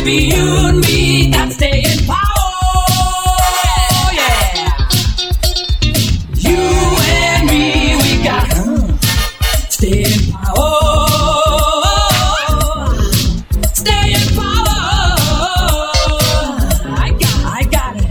baby, you and me got to stay in power. Yeah, you and me, we got to stay in power. Stay in power. I got it.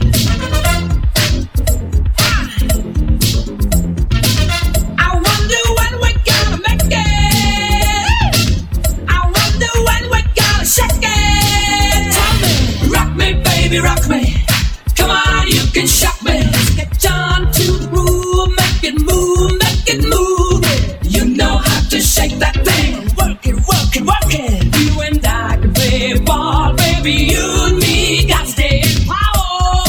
I wonder when we're gonna make it. I wonder when we're gonna shake it. Tell me, rock me, baby, rock me. Come on, you can shock me. Let's get on to the groove, make it move, make it move. You know how to shake that thing. Work it, work it, work it. You and I can play ball, baby. You and me got to stay in power.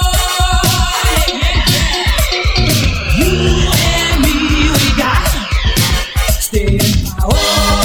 Yeah. You and me, we got to stay in power.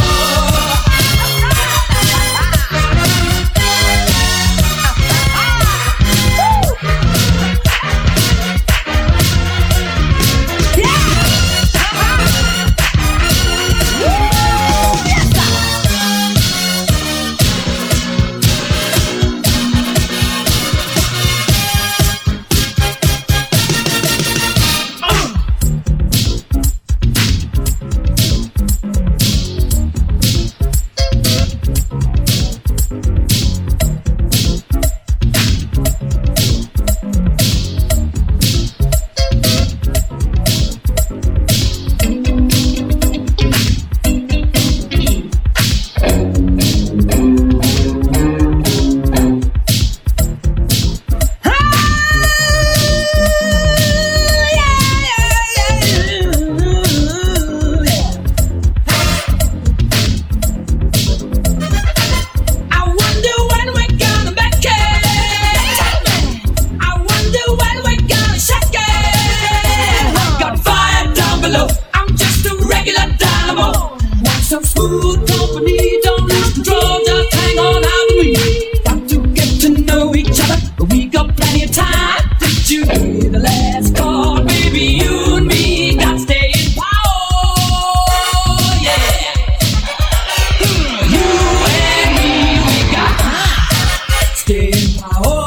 I'm just a regular dynamo. Want some smooth company, don't lose control, just hang on out with me. Got to get to know each other, but we got plenty of time. Did you hear the last call, baby? You and me got to stay in power. Yeah, you and me, we got to stay in power.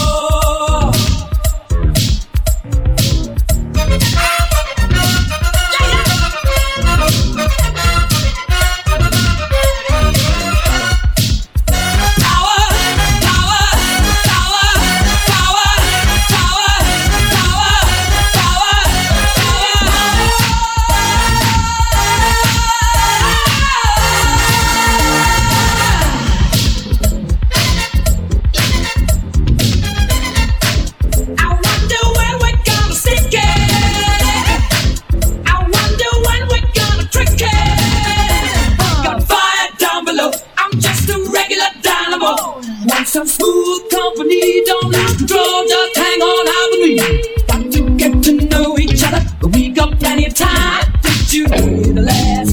Want some smooth company, don't lose control, just hang on out with me. Got to get to know each other, but we got plenty of time. Did you hear the last